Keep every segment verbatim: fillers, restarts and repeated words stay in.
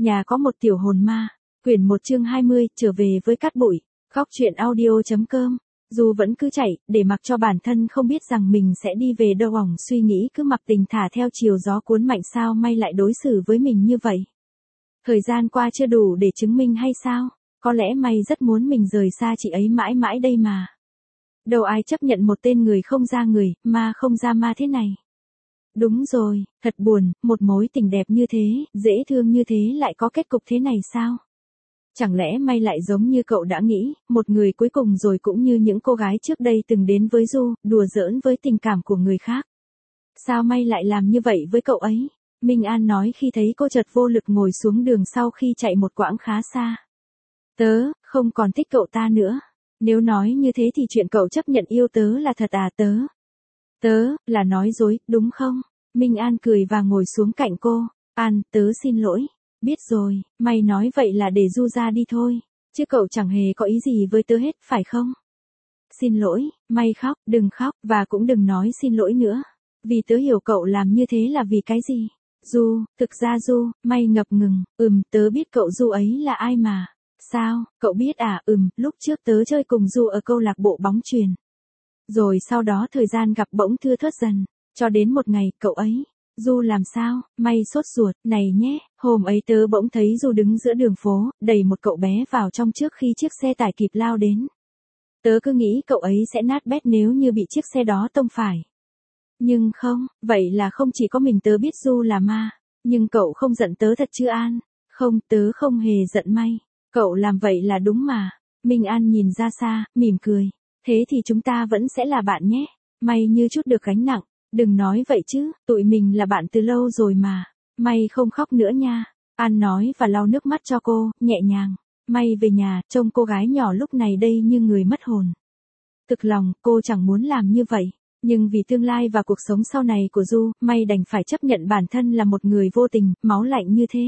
Nhà có một tiểu hồn ma, quyển một chương hai mươi, trở về với cát bụi, góc truyện audio chấm com. Dù vẫn cứ chạy, để mặc cho bản thân không biết rằng mình sẽ đi về đâu, ỏng suy nghĩ cứ mặc tình thả theo chiều gió cuốn mạnh. Sao May lại đối xử với mình như vậy? Thời gian qua chưa đủ để chứng minh hay sao? Có lẽ May rất muốn mình rời xa chị ấy mãi mãi đây mà. Đâu ai chấp nhận một tên người không ra người, ma không ra ma thế này. Đúng rồi, thật buồn, một mối tình đẹp như thế, dễ thương như thế lại có kết cục thế này sao? Chẳng lẽ May lại giống như cậu đã nghĩ, một người cuối cùng rồi cũng như những cô gái trước đây từng đến với Du, đùa giỡn với tình cảm của người khác? Sao May lại làm như vậy với cậu ấy? Minh An nói khi thấy cô chợt vô lực ngồi xuống đường sau khi chạy một quãng khá xa. Tớ, không còn thích cậu ta nữa. Nếu nói như thế thì chuyện cậu chấp nhận yêu tớ là thật à? Tớ. Tớ, là nói dối, đúng không? Minh An cười và ngồi xuống cạnh cô. An, tớ xin lỗi. Biết rồi, mày nói vậy là để Du ra đi thôi. Chứ cậu chẳng hề có ý gì với tớ hết, phải không? Xin lỗi, May khóc, đừng khóc, và cũng đừng nói xin lỗi nữa. Vì tớ hiểu cậu làm như thế là vì cái gì. Du, thực ra Du, May ngập ngừng, ừm, tớ biết cậu Du ấy là ai mà. Sao, cậu biết à? Ừm, lúc trước tớ chơi cùng Du ở câu lạc bộ bóng chuyền. Rồi sau đó thời gian gặp bỗng thưa thớt dần, cho đến một ngày, cậu ấy. Du làm sao? May sốt ruột, này nhé, hôm ấy tớ bỗng thấy Du đứng giữa đường phố, đẩy một cậu bé vào trong trước khi chiếc xe tải kịp lao đến. Tớ cứ nghĩ cậu ấy sẽ nát bét nếu như bị chiếc xe đó tông phải. Nhưng không, vậy là không chỉ có mình tớ biết Du là ma. Nhưng cậu không giận tớ thật chứ An? Không, tớ không hề giận May. Cậu làm vậy là đúng mà. Minh An nhìn ra xa, mỉm cười. Thế thì chúng ta vẫn sẽ là bạn nhé. May như chút được gánh nặng. Đừng nói vậy chứ, tụi mình là bạn từ lâu rồi mà. May không khóc nữa nha. An nói và lau nước mắt cho cô, nhẹ nhàng. May về nhà, trông cô gái nhỏ lúc này đây như người mất hồn. Thực lòng, cô chẳng muốn làm như vậy. Nhưng vì tương lai và cuộc sống sau này của Du, May đành phải chấp nhận bản thân là một người vô tình, máu lạnh như thế.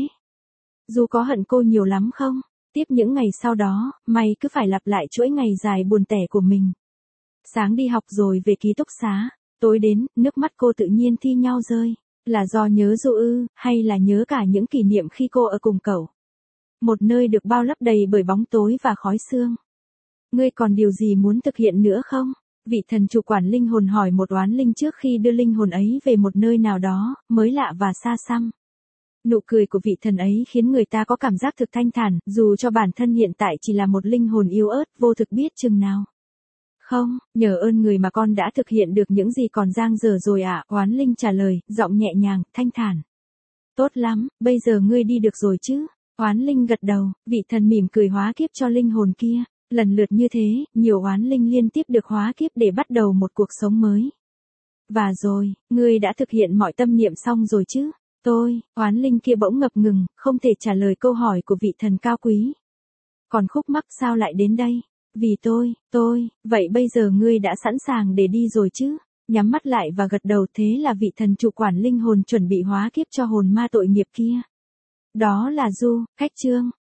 Du có hận cô nhiều lắm không? Tiếp những ngày sau đó, May cứ phải lặp lại chuỗi ngày dài buồn tẻ của mình. Sáng đi học rồi về ký túc xá, tối đến, nước mắt cô tự nhiên thi nhau rơi. Là do nhớ Du ư, hay là nhớ cả những kỷ niệm khi cô ở cùng cậu? Một nơi được bao lấp đầy bởi bóng tối và khói sương. Ngươi còn điều gì muốn thực hiện nữa không? Vị thần chủ quản linh hồn hỏi một oán linh trước khi đưa linh hồn ấy về một nơi nào đó, mới lạ và xa xăm. Nụ cười của vị thần ấy khiến người ta có cảm giác thực thanh thản, dù cho bản thân hiện tại chỉ là một linh hồn yếu ớt, vô thực biết chừng nào. Không, nhờ ơn người mà con đã thực hiện được những gì còn dang dở rồi ạ, oán linh trả lời, giọng nhẹ nhàng, thanh thản. Tốt lắm, bây giờ ngươi đi được rồi chứ? Oán linh gật đầu, vị thần mỉm cười hóa kiếp cho linh hồn kia. Lần lượt như thế, nhiều oán linh liên tiếp được hóa kiếp để bắt đầu một cuộc sống mới. Và rồi, ngươi đã thực hiện mọi tâm niệm xong rồi chứ? Tôi, oán linh kia bỗng ngập ngừng, không thể trả lời câu hỏi của vị thần cao quý. Còn khúc mắc sao lại đến đây? Vì tôi, tôi, vậy bây giờ ngươi đã sẵn sàng để đi rồi chứ? Nhắm mắt lại và gật đầu, thế là vị thần chủ quản linh hồn chuẩn bị hóa kiếp cho hồn ma tội nghiệp kia. Đó là Du, khách trương.